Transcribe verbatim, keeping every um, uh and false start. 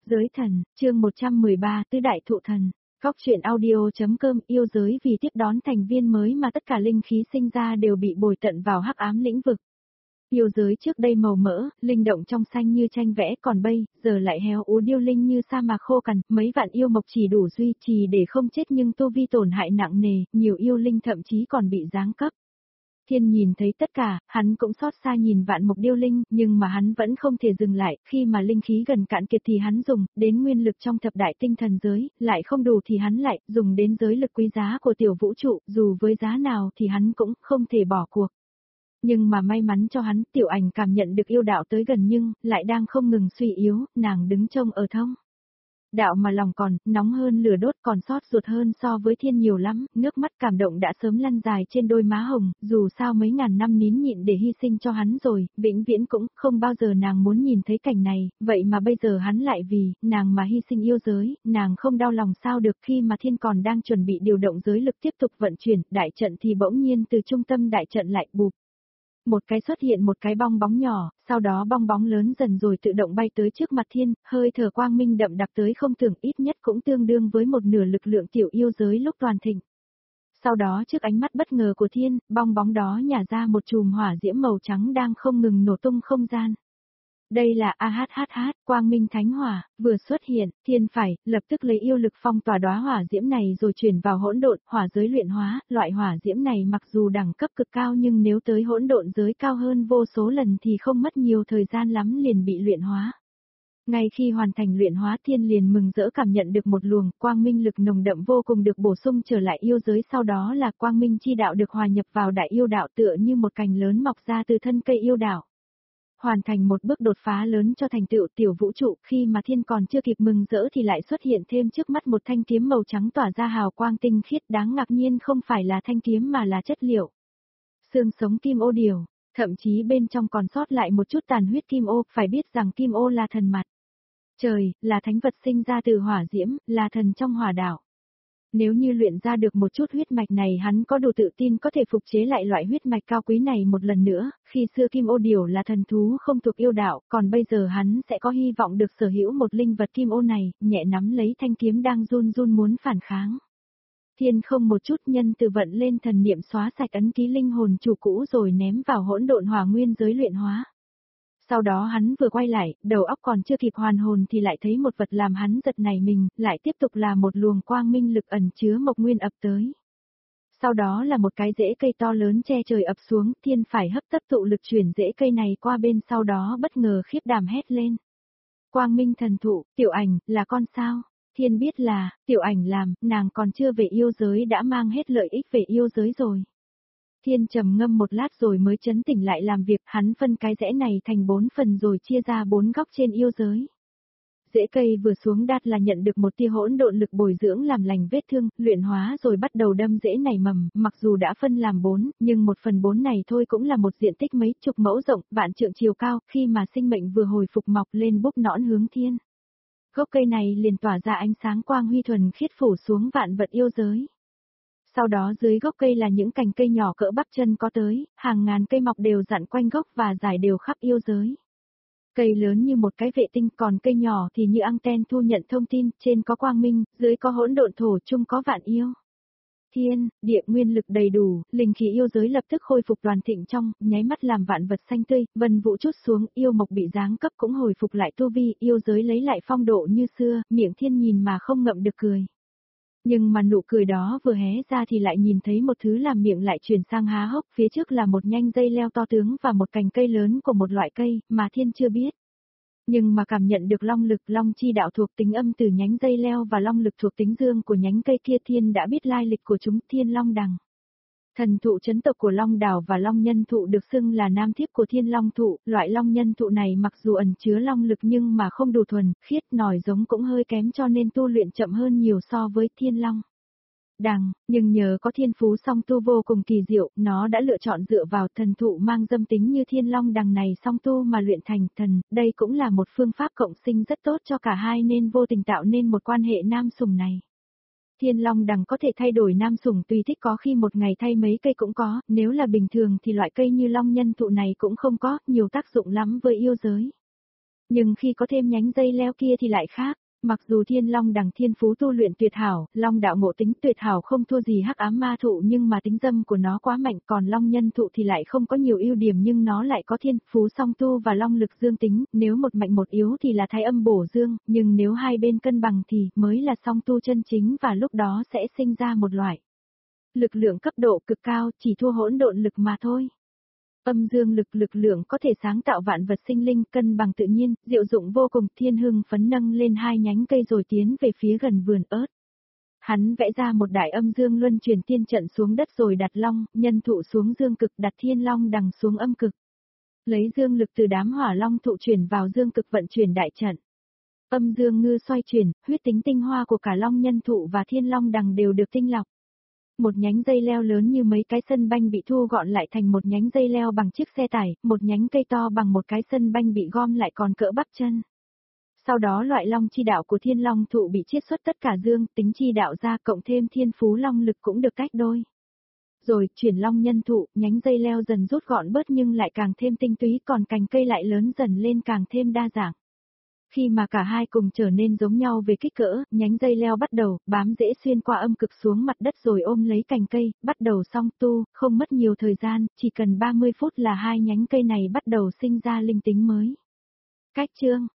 Giới thần, chương một trăm mười ba, tứ đại thụ thần. Góc truyện audio.com yêu giới vì tiếp đón thành viên mới mà tất cả linh khí sinh ra đều bị bồi tận vào hắc ám lĩnh vực. Yêu giới trước đây màu mỡ, linh động trong xanh như tranh vẽ, còn bây giờ lại héo úa điêu linh như sa mạc khô cằn, mấy vạn yêu mộc chỉ đủ duy trì để không chết nhưng tu vi tổn hại nặng nề, nhiều yêu linh thậm chí còn bị giáng cấp. Thiên nhìn thấy tất cả, hắn cũng xót xa nhìn vạn mộc điêu linh, nhưng mà hắn vẫn không thể dừng lại, khi mà linh khí gần cạn kiệt thì hắn dùng, đến nguyên lực trong thập đại tinh thần giới, lại không đủ thì hắn lại, dùng đến giới lực quý giá của tiểu vũ trụ, dù với giá nào thì hắn cũng không thể bỏ cuộc. Nhưng mà may mắn cho hắn, tiểu ảnh cảm nhận được yêu đạo tới gần nhưng, lại đang không ngừng suy yếu, nàng đứng trông ở thông. Đạo mà lòng còn, nóng hơn lửa đốt còn xót ruột hơn so với thiên nhiều lắm, nước mắt cảm động đã sớm lăn dài trên đôi má hồng, dù sao mấy ngàn năm nín nhịn để hy sinh cho hắn rồi, vĩnh viễn cũng không bao giờ nàng muốn nhìn thấy cảnh này, vậy mà bây giờ hắn lại vì, nàng mà hy sinh yêu giới, nàng không đau lòng sao được khi mà thiên còn đang chuẩn bị điều động giới lực tiếp tục vận chuyển, đại trận thì bỗng nhiên từ trung tâm đại trận lại bụp. Một cái xuất hiện một cái bong bóng nhỏ, sau đó bong bóng lớn dần rồi tự động bay tới trước mặt thiên, hơi thở quang minh đậm đặc tới không tưởng ít nhất cũng tương đương với một nửa lực lượng tiểu yêu giới lúc toàn thịnh. Sau đó trước ánh mắt bất ngờ của thiên, bong bóng đó nhả ra một chùm hỏa diễm màu trắng đang không ngừng nổ tung không gian. Đây là a hát hát hát, quang minh thánh hỏa, vừa xuất hiện, thiên phải, lập tức lấy yêu lực phong tỏa đóa hỏa diễm này rồi chuyển vào hỗn độn, hỏa giới luyện hóa, loại hỏa diễm này mặc dù đẳng cấp cực cao nhưng nếu tới hỗn độn giới cao hơn vô số lần thì không mất nhiều thời gian lắm liền bị luyện hóa. Ngay khi hoàn thành luyện hóa thiên liền mừng rỡ cảm nhận được một luồng quang minh lực nồng đậm vô cùng được bổ sung trở lại yêu giới, sau đó là quang minh chi đạo được hòa nhập vào đại yêu đạo tựa như một cành lớn mọc ra từ thân cây yêu đạo. Hoàn thành một bước đột phá lớn cho thành tựu tiểu vũ trụ, khi mà thiên còn chưa kịp mừng rỡ thì lại xuất hiện thêm trước mắt một thanh kiếm màu trắng tỏa ra hào quang tinh khiết, đáng ngạc nhiên không phải là thanh kiếm mà là chất liệu xương sống kim ô điều, thậm chí bên trong còn sót lại một chút tàn huyết kim ô, phải biết rằng kim ô là thần mặt trời, là thánh vật sinh ra từ hỏa diễm, là thần trong hỏa đạo. Nếu như luyện ra được một chút huyết mạch này hắn có đủ tự tin có thể phục chế lại loại huyết mạch cao quý này một lần nữa, khi xưa kim ô điểu là thần thú không thuộc yêu đạo, còn bây giờ hắn sẽ có hy vọng được sở hữu một linh vật kim ô này, nhẹ nắm lấy thanh kiếm đang run run muốn phản kháng. Thiên không một chút nhân từ vận lên thần niệm xóa sạch ấn ký linh hồn chủ cũ rồi ném vào hỗn độn hỏa nguyên giới luyện hóa. Sau đó hắn vừa quay lại, đầu óc còn chưa kịp hoàn hồn thì lại thấy một vật làm hắn giật nảy mình, lại tiếp tục là một luồng quang minh lực ẩn chứa mộc nguyên ập tới. Sau đó là một cái rễ cây to lớn che trời ập xuống, thiên phải hấp tấp tụ lực chuyển rễ cây này qua bên, sau đó bất ngờ khiếp đảm hét lên. Quang minh thần thụ, tiểu ảnh, là con sao? Thiên biết là, tiểu ảnh làm, nàng còn chưa về yêu giới đã mang hết lợi ích về yêu giới rồi. Thiên trầm ngâm một lát rồi mới chấn tỉnh lại làm việc, hắn phân cái rẽ này thành bốn phần rồi chia ra bốn góc trên yêu giới. Rễ cây vừa xuống đát là nhận được một tia hỗn độn lực bồi dưỡng làm lành vết thương, luyện hóa rồi bắt đầu đâm rễ nảy mầm, mặc dù đã phân làm bốn, nhưng một phần bốn này thôi cũng là một diện tích mấy chục mẫu rộng, vạn trượng chiều cao, khi mà sinh mệnh vừa hồi phục mọc lên búp nõn hướng thiên. Gốc cây này liền tỏa ra ánh sáng quang huy thuần khiết phủ xuống vạn vật yêu giới. Sau đó dưới gốc cây là những cành cây nhỏ cỡ bắp chân có tới, hàng ngàn cây mọc đều dặn quanh gốc và dài đều khắp yêu giới. Cây lớn như một cái vệ tinh, còn cây nhỏ thì như anten thu nhận thông tin, trên có quang minh, dưới có hỗn độn, thổ chung có vạn yêu. Thiên, địa nguyên lực đầy đủ, linh khí yêu giới lập tức khôi phục toàn thịnh trong, nháy mắt làm vạn vật xanh tươi, vân vũ trút xuống, yêu mộc bị giáng cấp cũng hồi phục lại tu vi, yêu giới lấy lại phong độ như xưa, miệng thiên nhìn mà không ngậm được cười. Nhưng mà nụ cười đó vừa hé ra thì lại nhìn thấy một thứ làm miệng lại chuyển sang há hốc, phía trước là một nhánh dây leo to tướng và một cành cây lớn của một loại cây, mà thiên chưa biết. Nhưng mà cảm nhận được long lực, long chi đạo thuộc tính âm từ nhánh dây leo và long lực thuộc tính dương của nhánh cây kia, thiên đã biết lai lịch của chúng, thiên long đằng. Thần thụ chấn tộc của long đảo và long nhân thụ được xưng là nam thiếp của thiên long thụ, loại long nhân thụ này mặc dù ẩn chứa long lực nhưng mà không đủ thuần, khiết, nòi giống cũng hơi kém cho nên tu luyện chậm hơn nhiều so với thiên long đằng, nhưng nhờ có thiên phú song tu vô cùng kỳ diệu, nó đã lựa chọn dựa vào thần thụ mang dâm tính như thiên long đằng này song tu mà luyện thành thần, đây cũng là một phương pháp cộng sinh rất tốt cho cả hai nên vô tình tạo nên một quan hệ nam sủng này. Thiên long đằng có thể thay đổi nam sủng tùy thích, có khi một ngày thay mấy cây cũng có, nếu là bình thường thì loại cây như long nhân thụ này cũng không có, nhiều tác dụng lắm với yêu giới. Nhưng khi có thêm nhánh dây leo kia thì lại khác. Mặc dù Thiên Long Đằng thiên phú tu luyện tuyệt hảo, Long đạo ngộ tính tuyệt hảo không thua gì hắc ám ma thụ, nhưng mà tính dâm của nó quá mạnh, còn Long nhân thụ thì lại không có nhiều ưu điểm, nhưng nó lại có thiên phú song tu và long lực dương tính, nếu một mạnh một yếu thì là thái âm bổ dương, nhưng nếu hai bên cân bằng thì mới là song tu chân chính, và lúc đó sẽ sinh ra một loại lực lượng cấp độ cực cao, chỉ thua hỗn độn lực mà thôi. Âm dương lực lực lượng có thể sáng tạo vạn vật sinh linh, cân bằng tự nhiên, diệu dụng vô cùng. Thiên hưng phấn nâng lên hai nhánh cây rồi tiến về phía gần vườn ớt. Hắn vẽ ra một đại âm dương luân chuyển thiên trận xuống đất rồi đặt long, nhân thụ xuống dương cực, đặt thiên long đằng xuống âm cực. Lấy dương lực từ đám hỏa long thụ chuyển vào dương cực vận chuyển đại trận. Âm dương ngư xoay chuyển, huyết tính tinh hoa của cả long nhân thụ và thiên long đằng đều được tinh lọc. Một nhánh dây leo lớn như mấy cái sân banh bị thu gọn lại thành một nhánh dây leo bằng chiếc xe tải, một nhánh cây to bằng một cái sân banh bị gom lại còn cỡ bắp chân. Sau đó loại long chi đạo của thiên long thụ bị chiết xuất tất cả dương tính chi đạo ra, cộng thêm thiên phú long lực cũng được tách đôi. Rồi chuyển long nhân thụ, nhánh dây leo dần rút gọn bớt nhưng lại càng thêm tinh túy, còn cành cây lại lớn dần lên càng thêm đa dạng. Khi mà cả hai cùng trở nên giống nhau về kích cỡ, nhánh dây leo bắt đầu bám rễ xuyên qua âm cực xuống mặt đất rồi ôm lấy cành cây, bắt đầu song tu, không mất nhiều thời gian, chỉ cần ba mươi phút là hai nhánh cây này bắt đầu sinh ra linh tính mới. Cách chương